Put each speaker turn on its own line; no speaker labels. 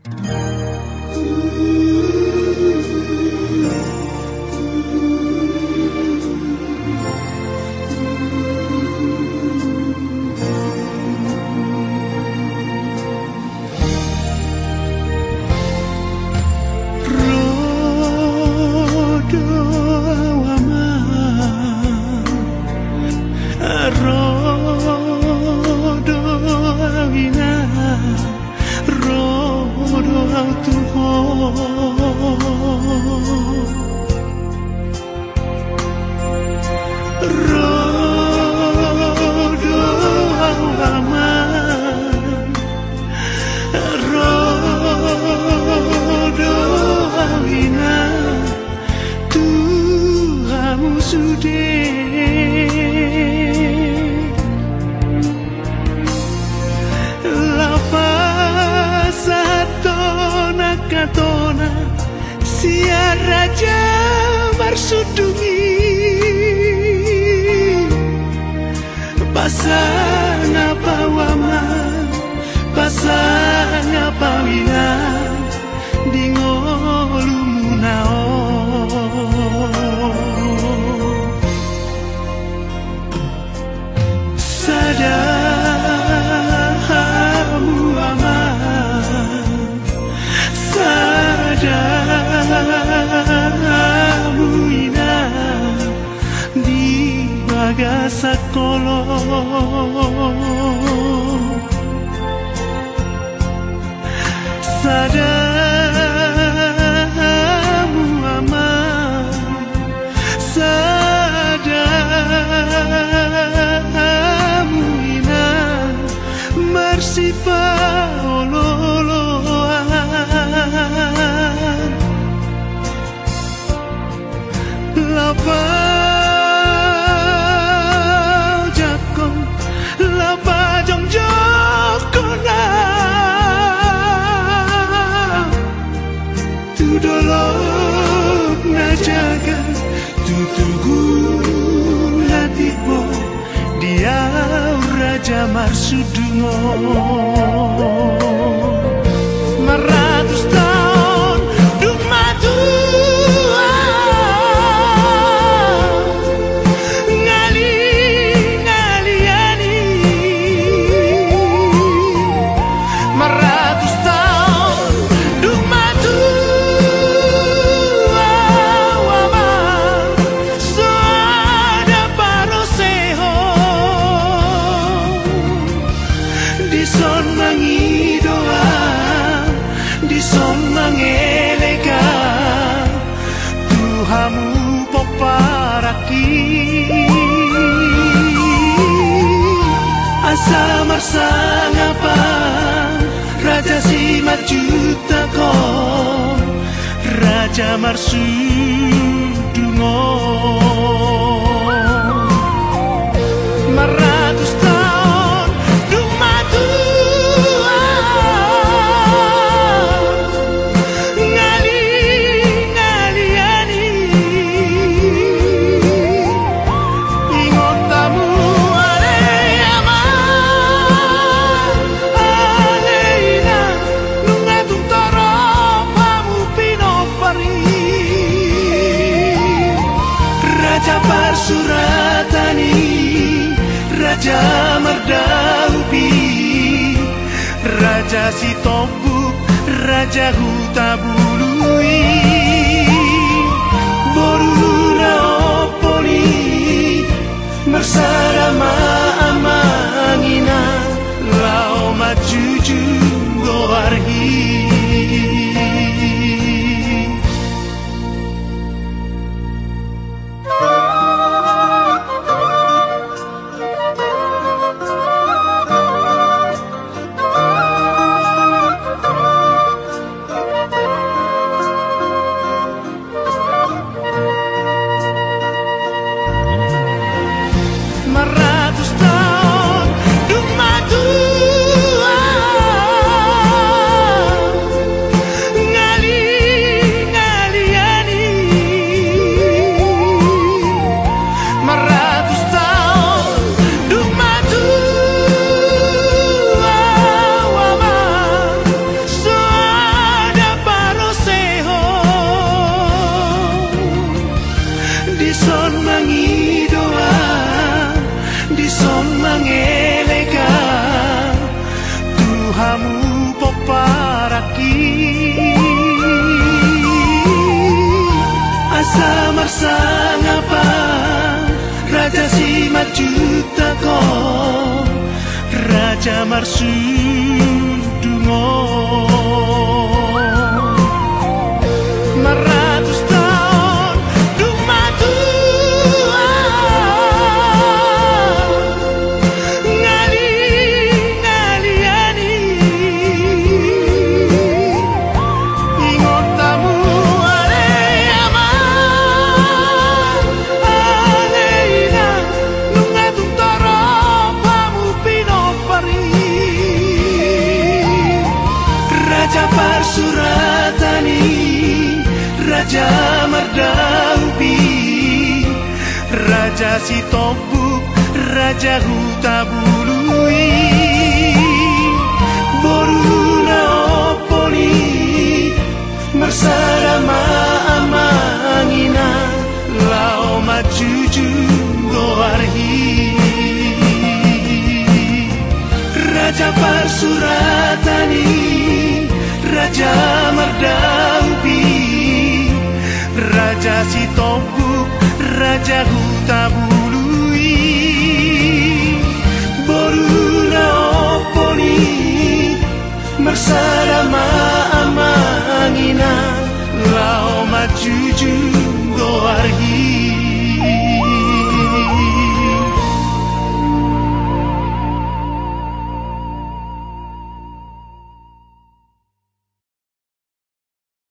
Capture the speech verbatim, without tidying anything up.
Sia Raja Marsudungi Pasanga pawama Pasanga pawina Dingolumunao Sadamu ama Sadamu ina Di bagasakolo Sadamu ama Sadamu ina Marsipa ololoan Lapa jakong Lapa jong jokona Tudolok na jaga Tutugu latibo Dia Raja Marsudungo Maratus tahun Dumatu Tuhamu poparaki Asa marsangapa Raja Simat Jutako Raja Marsudungo Maratus tahun Dumatu Suratani Raja Mardaupi Raja Sitopuk Raja Hutabului Borura Opoli Bersama amangina Lao majuju goarhi teko Raja Marsudungo Maratus tahun dumatu ngali ngaliani ingon tamu ale ama aleina nunga tuntara pamu pinopari Raja Parsuratani Raja Mardaupi Raja Sitopuk Raja Hutabului Boruna Oponi Marsarama Amangina Lao Majuju Goarhi Raja Parsuratani Raja Mardaupi Raja Sitopuk Raja Hutabului Boruna Oponi Marsarama